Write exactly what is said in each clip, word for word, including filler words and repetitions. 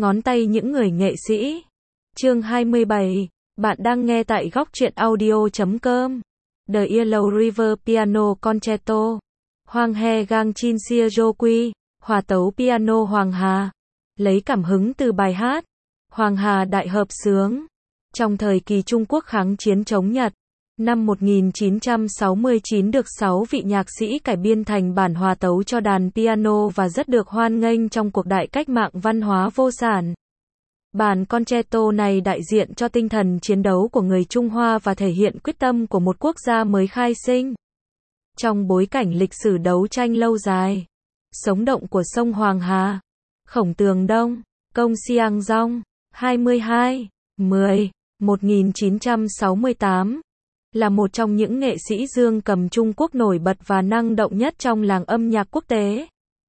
ngón tay những người nghệ sĩ. Chương hai mươi bảy, bạn đang nghe tại góc truyện audio chấm com. The Yellow River Piano Concerto. Hoàng He Gang Chin Sia Jo Quy, hòa tấu piano Hoàng Hà. Lấy cảm hứng từ bài hát Hoàng Hà Đại Hợp Xướng. Trong thời kỳ Trung Quốc kháng chiến chống Nhật, năm một nghìn chín trăm sáu mươi chín được sáu vị nhạc sĩ cải biên thành bản hòa tấu cho đàn piano và rất được hoan nghênh trong cuộc đại cách mạng văn hóa vô sản. Bản concerto này đại diện cho tinh thần chiến đấu của người Trung Hoa và thể hiện quyết tâm của một quốc gia mới khai sinh. Trong bối cảnh lịch sử đấu tranh lâu dài, sống động của sông Hoàng Hà, Khổng Tường Đông, Công Siang Dong, hai mươi hai, mười, một nghìn chín trăm sáu mươi tám, là một trong những nghệ sĩ dương cầm Trung Quốc nổi bật và năng động nhất trong làng âm nhạc quốc tế.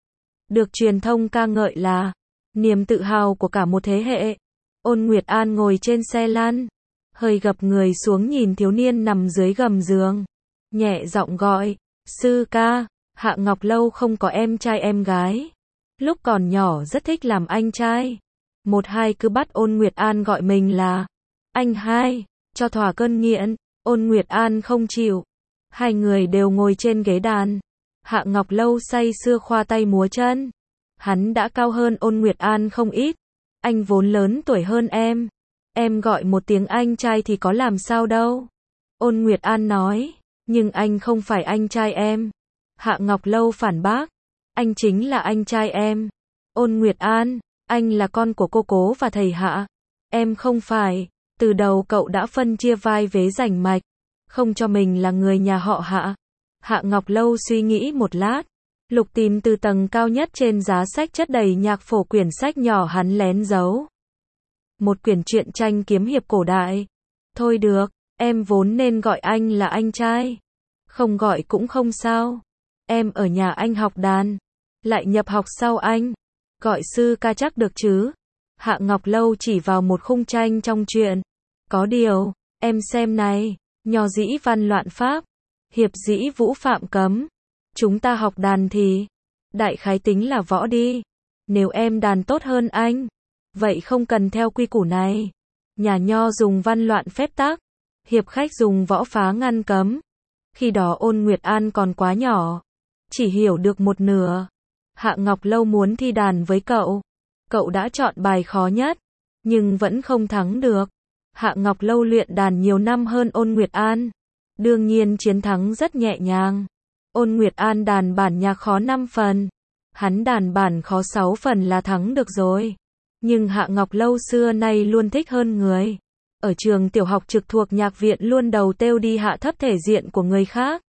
Được truyền thông ca ngợi là niềm tự hào của cả một thế hệ. Ôn Nguyệt An ngồi trên xe lăn, hơi gập người xuống nhìn thiếu niên nằm dưới gầm giường, nhẹ giọng gọi, sư ca. Hạ Ngọc lâu không có em trai em gái, lúc còn nhỏ rất thích làm anh trai. Một hai cứ bắt Ôn Nguyệt An gọi mình là anh hai, cho thỏa cơn nghiện. Ôn Nguyệt An không chịu. Hai người đều ngồi trên ghế đàn. Hạ Ngọc lâu say sưa khoa tay múa chân. Hắn đã cao hơn Ôn Nguyệt An không ít. Anh vốn lớn tuổi hơn em. Em gọi một tiếng anh trai thì có làm sao đâu. Ôn Nguyệt An nói. Nhưng anh không phải anh trai em. Hạ Ngọc lâu phản bác. Anh chính là anh trai em. Ôn Nguyệt An, anh là con của cô cố và thầy Hạ. Em không phải. Từ đầu cậu đã phân chia vai vế rành mạch, không cho mình là người nhà họ Hạ. Hạ Ngọc lâu suy nghĩ một lát, lục tìm từ tầng cao nhất trên giá sách chất đầy nhạc phổ quyển sách nhỏ hắn lén giấu. Một quyển truyện tranh kiếm hiệp cổ đại. Thôi được, em vốn nên gọi anh là anh trai. Không gọi cũng không sao. Em ở nhà anh học đàn, lại nhập học sau anh. Gọi sư ca chắc được chứ? Hạ Ngọc lâu chỉ vào một khung tranh trong truyện. Có điều, em xem này, nho dĩ văn loạn pháp, hiệp dĩ vũ phạm cấm. Chúng ta học đàn thì, đại khái tính là võ đi. Nếu em đàn tốt hơn anh, vậy không cần theo quy củ này. Nhà nho dùng văn loạn phép tắc, hiệp khách dùng võ phá ngăn cấm. Khi đó Ôn Nguyệt An còn quá nhỏ, chỉ hiểu được một nửa. Hạ Ngọc lâu muốn thi đàn với cậu. Cậu đã chọn bài khó nhất, nhưng vẫn không thắng được. Hạ Ngọc lâu luyện đàn nhiều năm hơn Ôn Nguyệt An. Đương nhiên chiến thắng rất nhẹ nhàng. Ôn Nguyệt An đàn bản nhạc khó năm phần. Hắn đàn bản khó sáu phần là thắng được rồi. Nhưng Hạ Ngọc lâu xưa nay luôn thích hơn người. Ở trường tiểu học trực thuộc nhạc viện luôn đầu têu đi hạ thấp thể diện của người khác.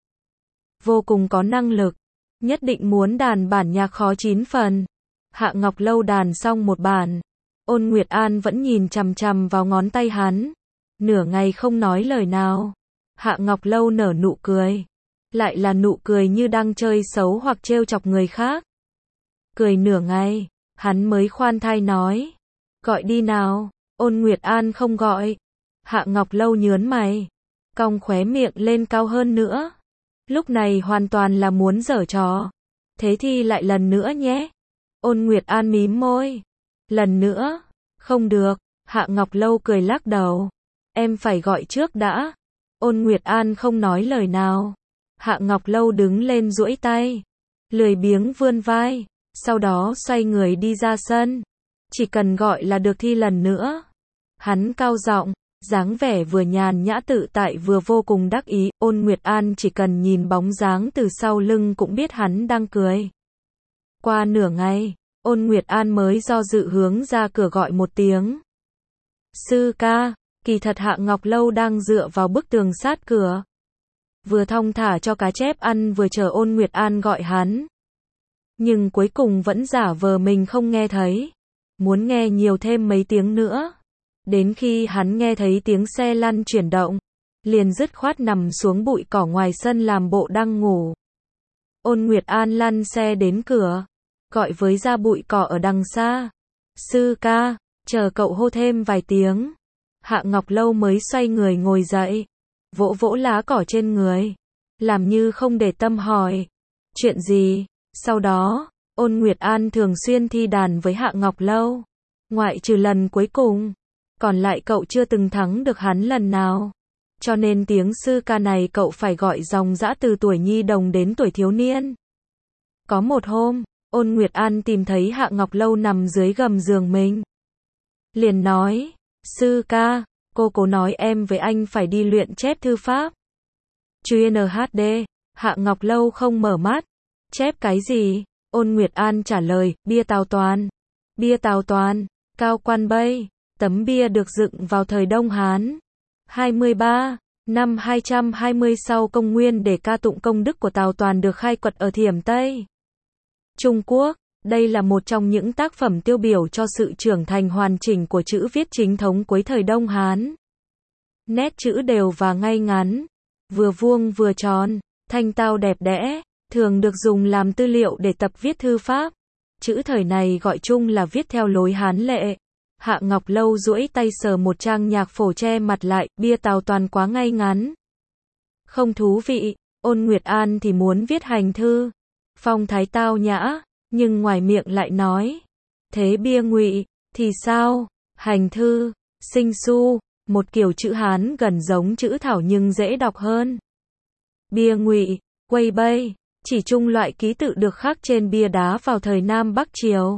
Vô cùng có năng lực. Nhất định muốn đàn bản nhạc khó chín phần. Hạ Ngọc lâu đàn xong một bản. Ôn Nguyệt An vẫn nhìn chằm chằm vào ngón tay hắn. Nửa ngày không nói lời nào. Hạ Ngọc lâu nở nụ cười. Lại là nụ cười như đang chơi xấu hoặc trêu chọc người khác. Cười nửa ngày, hắn mới khoan thai nói. Gọi đi nào. Ôn Nguyệt An không gọi. Hạ Ngọc lâu nhớn mày, cong khóe miệng lên cao hơn nữa. Lúc này hoàn toàn là muốn giở trò. Thế thì lại lần nữa nhé. Ôn Nguyệt An mím môi. Lần nữa, không được. Hạ Ngọc lâu cười lắc đầu. Em phải gọi trước đã. Ôn Nguyệt An không nói lời nào. Hạ Ngọc lâu đứng lên duỗi tay, lười biếng vươn vai, sau đó xoay người đi ra sân. Chỉ cần gọi là được thi lần nữa. Hắn cao giọng, dáng vẻ vừa nhàn nhã tự tại vừa vô cùng đắc ý. Ôn Nguyệt An chỉ cần nhìn bóng dáng từ sau lưng cũng biết hắn đang cười. Qua nửa ngày, Ôn Nguyệt An mới do dự hướng ra cửa gọi một tiếng. Sư ca. Kỳ thật Hạ Ngọc lâu đang dựa vào bức tường sát cửa, vừa thong thả cho cá chép ăn vừa chờ Ôn Nguyệt An gọi hắn. Nhưng cuối cùng vẫn giả vờ mình không nghe thấy, muốn nghe nhiều thêm mấy tiếng nữa. Đến khi hắn nghe thấy tiếng xe lăn chuyển động, liền dứt khoát nằm xuống bụi cỏ ngoài sân làm bộ đang ngủ. Ôn Nguyệt An lăn xe đến cửa, gọi với ra bụi cỏ ở đằng xa. Sư ca, chờ cậu hô thêm vài tiếng. Hạ Ngọc lâu mới xoay người ngồi dậy, vỗ vỗ lá cỏ trên người, làm như không để tâm hỏi. Chuyện gì? Sau đó, Ôn Nguyệt An thường xuyên thi đàn với Hạ Ngọc lâu. Ngoại trừ lần cuối cùng, còn lại cậu chưa từng thắng được hắn lần nào. Cho nên tiếng sư ca này cậu phải gọi dòng dã từ tuổi nhi đồng đến tuổi thiếu niên. Có một hôm, Ôn Nguyệt An tìm thấy Hạ Ngọc Lâu nằm dưới gầm giường mình. Liền nói, sư ca, cô cố nói em với anh phải đi luyện chép thư pháp. Chuyên hát đê, Hạ Ngọc Lâu không mở mắt. Chép cái gì? Ôn Nguyệt An trả lời, bia Tào Toàn. Bia Tào Toàn, Cao Quan Bây, tấm bia được dựng vào thời Đông Hán. hai mươi ba, năm hai trăm hai mươi sau công nguyên để ca tụng công đức của Tào Toàn được khai quật ở Thiểm Tây Trung Quốc. Đây là một trong những tác phẩm tiêu biểu cho sự trưởng thành hoàn chỉnh của chữ viết chính thống cuối thời Đông Hán. Nét chữ đều và ngay ngắn, vừa vuông vừa tròn, thanh tao đẹp đẽ, thường được dùng làm tư liệu để tập viết thư pháp. Chữ thời này gọi chung là viết theo lối Hán lệ. Hạ Ngọc Lâu duỗi tay sờ một trang nhạc phổ che mặt lại, bia Tào Toàn quá ngay ngắn. Không thú vị. Ôn Nguyệt An thì muốn viết hành thư, phong thái tao nhã, nhưng ngoài miệng lại nói, thế bia Ngụy thì sao? Hành thư, sinh su, một kiểu chữ Hán gần giống chữ Thảo nhưng dễ đọc hơn. Bia Ngụy, Quây Bây, chỉ chung loại ký tự được khắc trên bia đá vào thời Nam Bắc Triều.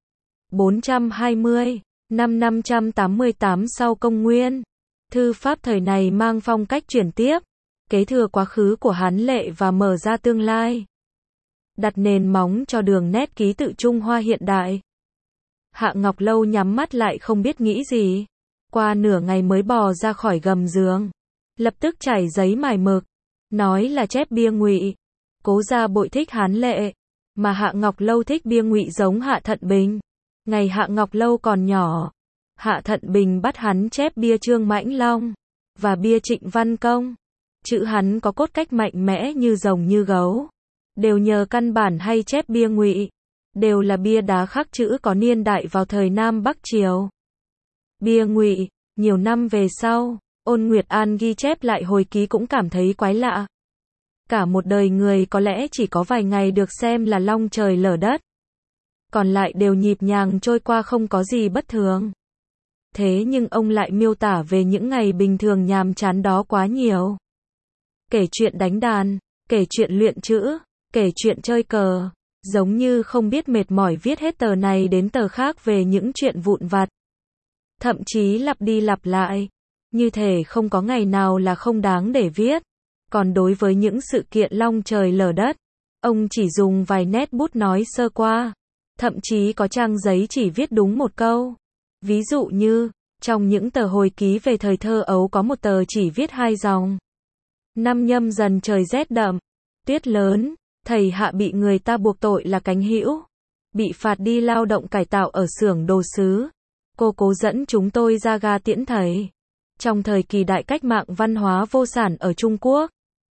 bốn trăm hai mươi, năm năm trăm tám mươi tám sau công nguyên. Thư pháp thời này mang phong cách chuyển tiếp, kế thừa quá khứ của Hán lệ và mở ra tương lai, đặt nền móng cho đường nét ký tự Trung Hoa hiện đại. Hạ Ngọc Lâu nhắm mắt lại không biết nghĩ gì. Qua nửa ngày mới bò ra khỏi gầm giường, lập tức trải giấy mài mực, nói là chép bia Ngụy. Cố Gia Bội thích Hán lệ, mà Hạ Ngọc Lâu thích bia Ngụy giống Hạ Thận Bình. Ngày Hạ Ngọc Lâu còn nhỏ, Hạ Thận Bình bắt hắn chép bia Trương Mãnh Long và bia Trịnh Văn Công. Chữ hắn có cốt cách mạnh mẽ như rồng như gấu, đều nhờ căn bản hay chép bia Ngụy, đều là bia đá khắc chữ có niên đại vào thời Nam Bắc Triều. Bia Ngụy, nhiều năm về sau, Ôn Nguyệt An ghi chép lại hồi ký cũng cảm thấy quái lạ. Cả một đời người có lẽ chỉ có vài ngày được xem là long trời lở đất, còn lại đều nhịp nhàng trôi qua không có gì bất thường. Thế nhưng ông lại miêu tả về những ngày bình thường nhàm chán đó quá nhiều. Kể chuyện đánh đàn, kể chuyện luyện chữ, kể chuyện chơi cờ, giống như không biết mệt mỏi viết hết tờ này đến tờ khác về những chuyện vụn vặt. Thậm chí lặp đi lặp lại, như thể không có ngày nào là không đáng để viết. Còn đối với những sự kiện long trời lở đất, ông chỉ dùng vài nét bút nói sơ qua. Thậm chí có trang giấy chỉ viết đúng một câu. Ví dụ như, trong những tờ hồi ký về thời thơ ấu có một tờ chỉ viết hai dòng. Năm Nhâm Dần trời rét đậm, tuyết lớn, thầy Hạ bị người ta buộc tội là cánh hữu, bị phạt đi lao động cải tạo ở xưởng đồ sứ. Cô cố dẫn chúng tôi ra ga tiễn thầy. Trong thời kỳ đại cách mạng văn hóa vô sản ở Trung Quốc,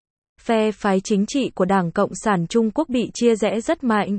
phe phái chính trị của Đảng Cộng sản Trung Quốc bị chia rẽ rất mạnh.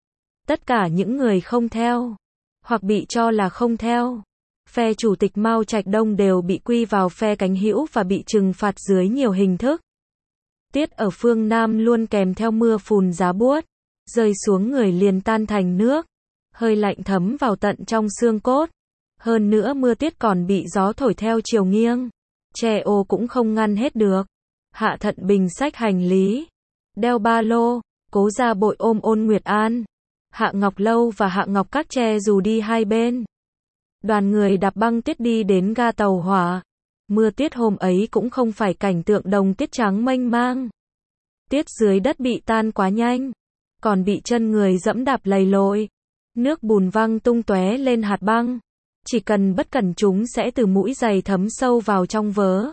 Tất cả những người không theo, hoặc bị cho là không theo, phe Chủ tịch Mao Trạch Đông đều bị quy vào phe cánh hữu và bị trừng phạt dưới nhiều hình thức. Tiết ở phương Nam luôn kèm theo mưa phùn giá buốt, rơi xuống người liền tan thành nước, hơi lạnh thấm vào tận trong xương cốt. Hơn nữa mưa tiết còn bị gió thổi theo chiều nghiêng, che ô cũng không ngăn hết được. Hạ Thận Bình xách hành lý, đeo ba lô, Cố Gia Bội ôm Ôn Nguyệt An, Hạ Ngọc Lâu và Hạ Ngọc Các che dù đi hai bên. Đoàn người đạp băng tuyết đi đến ga tàu hỏa. Mưa tiết hôm ấy cũng không phải cảnh tượng đồng tiết trắng mênh mang. Tiết dưới đất bị tan quá nhanh, còn bị chân người dẫm đạp lầy lội. Nước bùn văng tung tóe lên hạt băng. Chỉ cần bất cẩn chúng sẽ từ mũi giày thấm sâu vào trong vớ.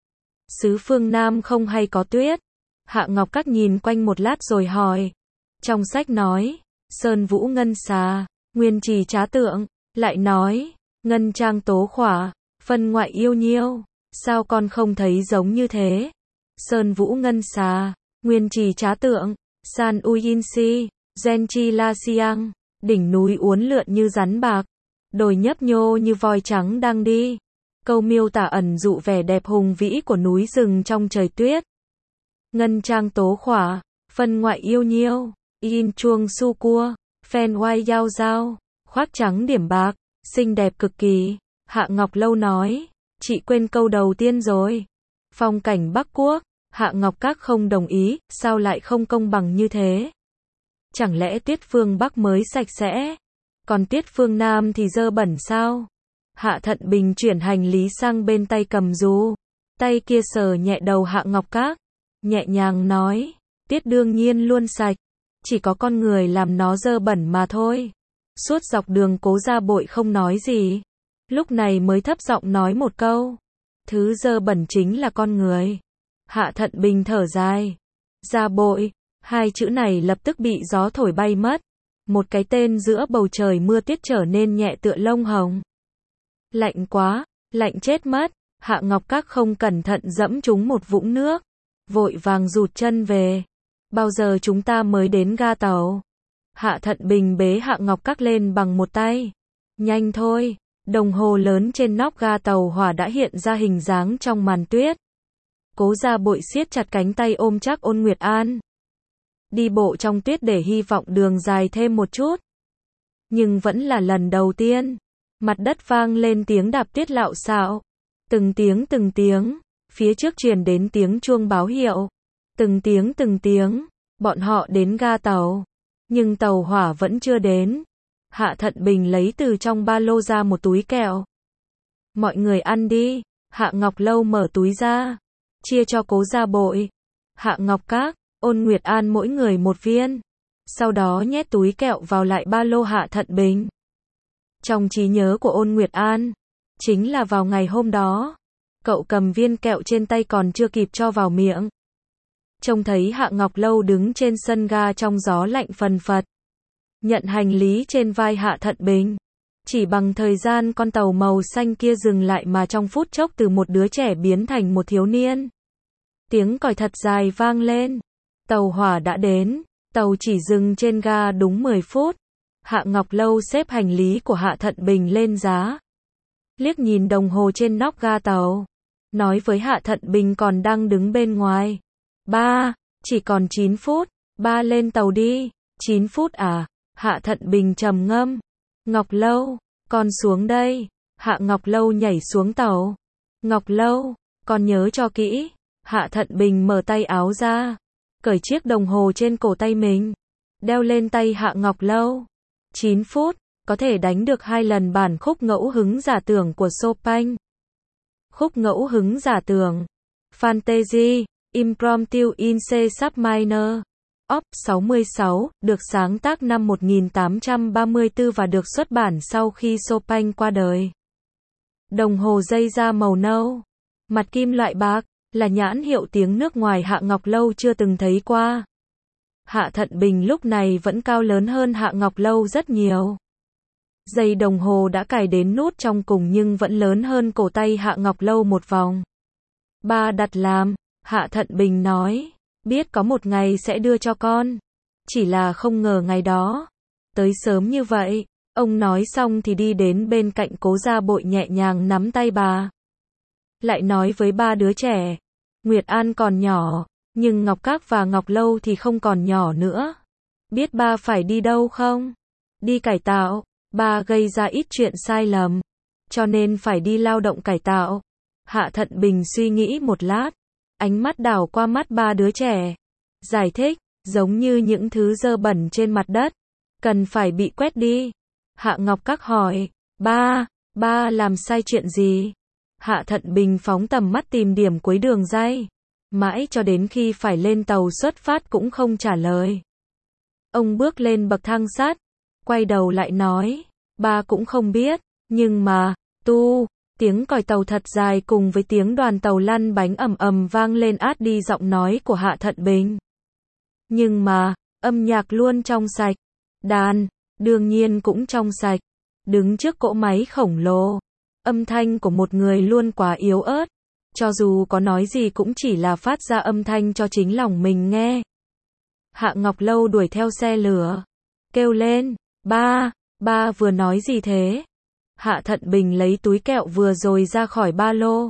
Xứ phương Nam không hay có tuyết. Hạ Ngọc Các nhìn quanh một lát rồi hỏi. Trong sách nói, Sơn Vũ Ngân Xà, Nguyên Trì Trá Tượng, lại nói, Ngân Trang Tố Khỏa, Phân Ngoại Yêu Nhiêu, sao con không thấy giống như thế? Sơn Vũ Ngân Xà, Nguyên Trì Trá Tượng, San Uyin Si, Genchi La Siang, đỉnh núi uốn lượn như rắn bạc, đồi nhấp nhô như voi trắng đang đi. Câu miêu tả ẩn dụ vẻ đẹp hùng vĩ của núi rừng trong trời tuyết. Ngân Trang Tố Khỏa, Phân Ngoại Yêu Nhiêu, Yin Chuông Su Cua, Phen Oai Giao Giao, khoác trắng điểm bạc, Xinh đẹp cực kỳ. Hạ Ngọc Lâu nói. Chị quên câu đầu tiên rồi. Phong cảnh Bắc Quốc. Hạ Ngọc Các không đồng ý, sao lại không công bằng như thế? Chẳng lẽ Tuyết Phương Bắc mới sạch sẽ? Còn Tuyết Phương Nam thì dơ bẩn sao? Hạ Thận Bình chuyển hành lý sang bên tay cầm dù. Tay kia sờ nhẹ đầu Hạ Ngọc Các. Nhẹ nhàng nói. Tuyết đương nhiên luôn sạch. Chỉ có con người làm nó dơ bẩn mà thôi. Suốt dọc đường Cố Gia Bội không nói gì. Lúc này mới thấp giọng nói một câu. Thứ dơ bẩn chính là con người. Hạ Thận Bình thở dài. Gia Bội. Hai chữ này lập tức bị gió thổi bay mất. Một cái tên giữa bầu trời mưa tuyết trở nên nhẹ tựa lông hồng. Lạnh quá, lạnh chết mất. Hạ Ngọc Các không cẩn thận dẫm trúng một vũng nước. Vội vàng rụt chân về. Bao giờ chúng ta mới đến ga tàu? Hạ Thận Bình bế Hạ Ngọc Các lên bằng một tay. Nhanh thôi. Đồng hồ lớn trên nóc ga tàu hỏa đã hiện ra hình dáng trong màn tuyết. Cố Gia Bội siết chặt cánh tay ôm chắc Ôn Nguyệt An. Đi bộ trong tuyết để hy vọng đường dài thêm một chút. Nhưng vẫn là lần đầu tiên. Mặt đất vang lên tiếng đạp tuyết lạo xạo. Từng tiếng từng tiếng. Phía trước truyền đến tiếng chuông báo hiệu. Từng tiếng từng tiếng. Bọn họ đến ga tàu. Nhưng tàu hỏa vẫn chưa đến. Hạ Thận Bình lấy từ trong ba lô ra một túi kẹo. Mọi người ăn đi. Hạ Ngọc Lâu mở túi ra. Chia cho Cố Gia Bội. Hạ Ngọc Các, Ôn Nguyệt An mỗi người một viên. Sau đó nhét túi kẹo vào lại ba lô Hạ Thận Bình. Trong trí nhớ của Ôn Nguyệt An, chính là vào ngày hôm đó, cậu cầm viên kẹo trên tay còn chưa kịp cho vào miệng. Trông thấy Hạ Ngọc Lâu đứng trên sân ga trong gió lạnh phần phật. Nhận hành lý trên vai Hạ Thận Bình. Chỉ bằng thời gian con tàu màu xanh kia dừng lại mà trong phút chốc từ một đứa trẻ biến thành một thiếu niên. Tiếng còi thật dài vang lên. Tàu hỏa đã đến. Tàu chỉ dừng trên ga đúng mười phút. Hạ Ngọc Lâu xếp hành lý của Hạ Thận Bình lên giá. Liếc nhìn đồng hồ trên nóc ga tàu. Nói với Hạ Thận Bình còn đang đứng bên ngoài. Ba, chỉ còn chín phút. Ba lên tàu đi. chín phút à? Hạ Thận Bình trầm ngâm. Ngọc Lâu, con xuống đây. Hạ Ngọc Lâu nhảy xuống tàu. Ngọc Lâu, con nhớ cho kỹ. Hạ Thận Bình mở tay áo ra. Cởi chiếc đồng hồ trên cổ tay mình. Đeo lên tay Hạ Ngọc Lâu. chín phút, có thể đánh được hai lần bản khúc ngẫu hứng giả tưởng của Chopin. Khúc ngẫu hứng giả tưởng. Fantasy, Impromptu in C sharp minor. Op. sáu mươi sáu, được sáng tác năm một nghìn tám trăm ba mươi tư và được xuất bản sau khi Chopin qua đời. Đồng hồ dây da màu nâu. Mặt kim loại bạc, là nhãn hiệu tiếng nước ngoài Hạ Ngọc Lâu chưa từng thấy qua. Hạ Thận Bình lúc này vẫn cao lớn hơn Hạ Ngọc Lâu rất nhiều. Dây đồng hồ đã cài đến nút trong cùng nhưng vẫn lớn hơn cổ tay Hạ Ngọc Lâu một vòng. Ba đặt làm, Hạ Thận Bình nói. Biết có một ngày sẽ đưa cho con. Chỉ là không ngờ ngày đó. Tới sớm như vậy. Ông nói xong thì đi đến bên cạnh Cố Gia Bội nhẹ nhàng nắm tay bà. Lại nói với ba đứa trẻ. Nguyệt An còn nhỏ. Nhưng Ngọc Các và Ngọc Lâu thì không còn nhỏ nữa. Biết ba phải đi đâu không? Đi cải tạo. Ba gây ra ít chuyện sai lầm. Cho nên phải đi lao động cải tạo. Hạ Thận Bình suy nghĩ một lát. Ánh mắt đảo qua mắt ba đứa trẻ. Giải thích, giống như những thứ dơ bẩn trên mặt đất. Cần phải bị quét đi. Hạ Ngọc Các hỏi, ba, ba làm sai chuyện gì? Hạ Thận Bình phóng tầm mắt tìm điểm cuối đường ray. Mãi cho đến khi phải lên tàu xuất phát cũng không trả lời. Ông bước lên bậc thang sắt. Quay đầu lại nói, ba cũng không biết. Nhưng mà, tu... Tiếng còi tàu thật dài cùng với tiếng đoàn tàu lăn bánh ầm ầm vang lên át đi giọng nói của Hạ Thận Bình. Nhưng mà, âm nhạc luôn trong sạch. Đàn, đương nhiên cũng trong sạch. Đứng trước cỗ máy khổng lồ. Âm thanh của một người luôn quá yếu ớt. Cho dù có nói gì cũng chỉ là phát ra âm thanh cho chính lòng mình nghe. Hạ Ngọc Lâu đuổi theo xe lửa. Kêu lên, ba, ba vừa nói gì thế? Hạ Thận Bình lấy túi kẹo vừa rồi ra khỏi ba lô.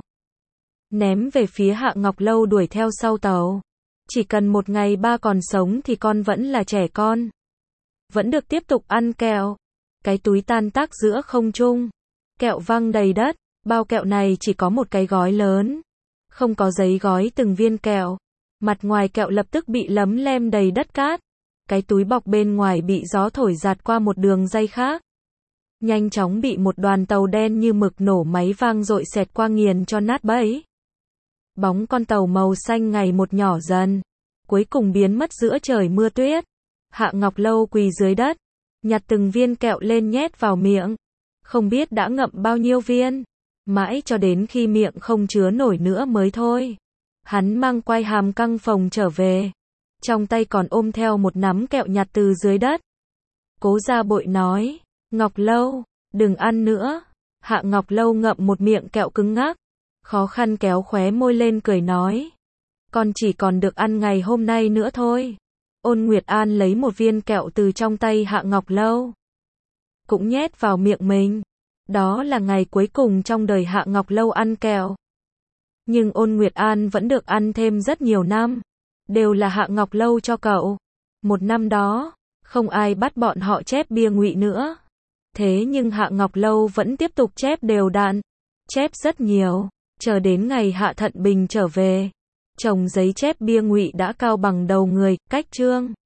Ném về phía Hạ Ngọc Lâu đuổi theo sau tàu. Chỉ cần một ngày ba còn sống thì con vẫn là trẻ con. Vẫn được tiếp tục ăn kẹo. cái túi tan tác giữa không trung. Kẹo văng đầy đất, bao kẹo này chỉ có một cái gói lớn. Không có giấy gói từng viên kẹo. Mặt ngoài kẹo lập tức bị lấm lem đầy đất cát. Cái túi bọc bên ngoài bị gió thổi giạt qua một đường dây khác. Nhanh chóng bị một đoàn tàu đen như mực nổ máy vang dội xẹt qua nghiền cho nát bấy. Bóng con tàu màu xanh ngày một nhỏ dần. Cuối cùng biến mất giữa trời mưa tuyết. Hạ Ngọc Lâu quỳ dưới đất. Nhặt từng viên kẹo lên nhét vào miệng. Không biết đã ngậm bao nhiêu viên. Mãi cho đến khi miệng không chứa nổi nữa mới thôi. Hắn mang quai hàm căng phồng trở về. Trong tay còn ôm theo một nắm kẹo nhặt từ dưới đất. Cố Gia Bội nói, Ngọc Lâu, đừng ăn nữa. Hạ Ngọc Lâu ngậm một miệng kẹo cứng ngắc. Khó khăn kéo khóe môi lên cười nói. Con chỉ còn được ăn ngày hôm nay nữa thôi. Ôn Nguyệt An lấy một viên kẹo từ trong tay Hạ Ngọc Lâu. Cũng nhét vào miệng mình. Đó là ngày cuối cùng trong đời Hạ Ngọc Lâu ăn kẹo. Nhưng Ôn Nguyệt An vẫn được ăn thêm rất nhiều năm. Đều là Hạ Ngọc Lâu cho cậu. Một năm đó, không ai bắt bọn họ chép bia ngụy nữa. Thế nhưng Hạ Ngọc Lâu vẫn tiếp tục chép đều đặn. Chép rất nhiều. Chờ đến ngày Hạ Thận Bình trở về. Chồng giấy chép bia ngụy đã cao bằng đầu người, cách chương.